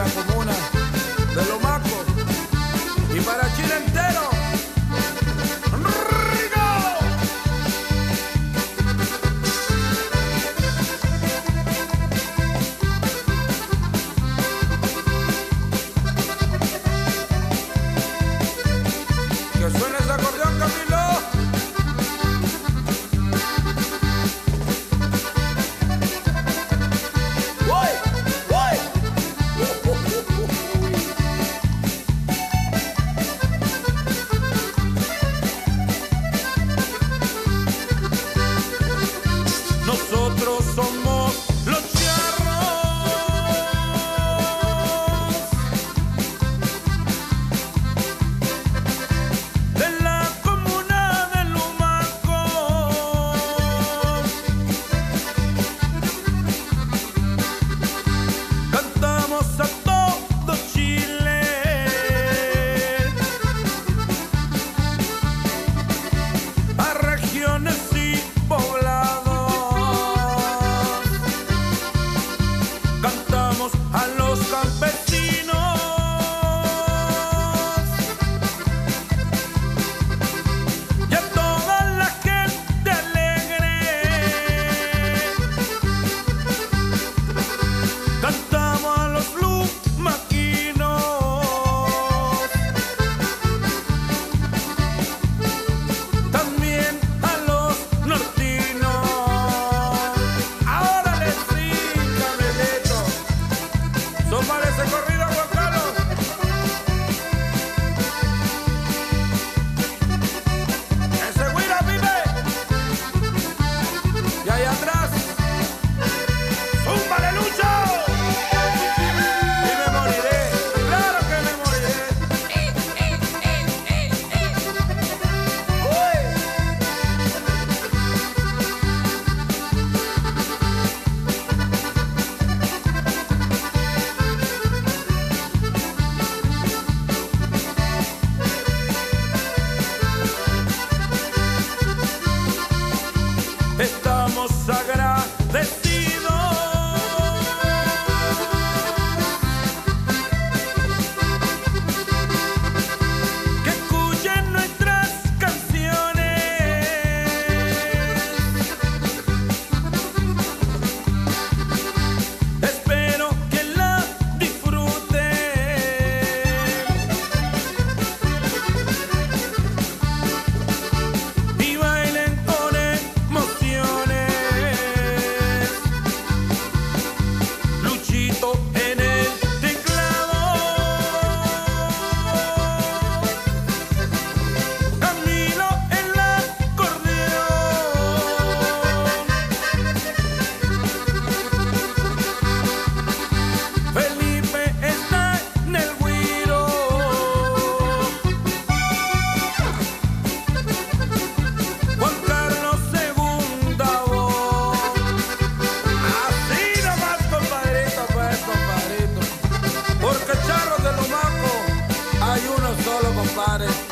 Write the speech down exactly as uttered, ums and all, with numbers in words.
comuna de Lomaco y para Chile entero. Que suene ese acordeón, Camilo. ¡Voy! ¡Voy! Nosotros somos los charros de la comuna de Lomaco. Cantamos a todo Chile, a regiones y poblados. Cantamos a los campesinos y a toda la gente alegre. Cantamos a los lumaquinos, también a los nortinos. Ahora les sí, Camelito. Son para ese corrido, Juan Carlos. Ese güira vive. Y ahí atrás, ¡zúmbale, Lucho! Y me moriré, claro que me moriré. ¡Uy! Estamos agradecidos que escuchen nuestras canciones. Espero que la disfruten y bailen con emociones. Luchito en el teclado, Camilo en el acordeón, Felipe está en el güiro, Juan Carlos segunda voz. Así nomás, compadrito, pues, compadrito. Porque charros de Lomaco hay uno solo, compadre.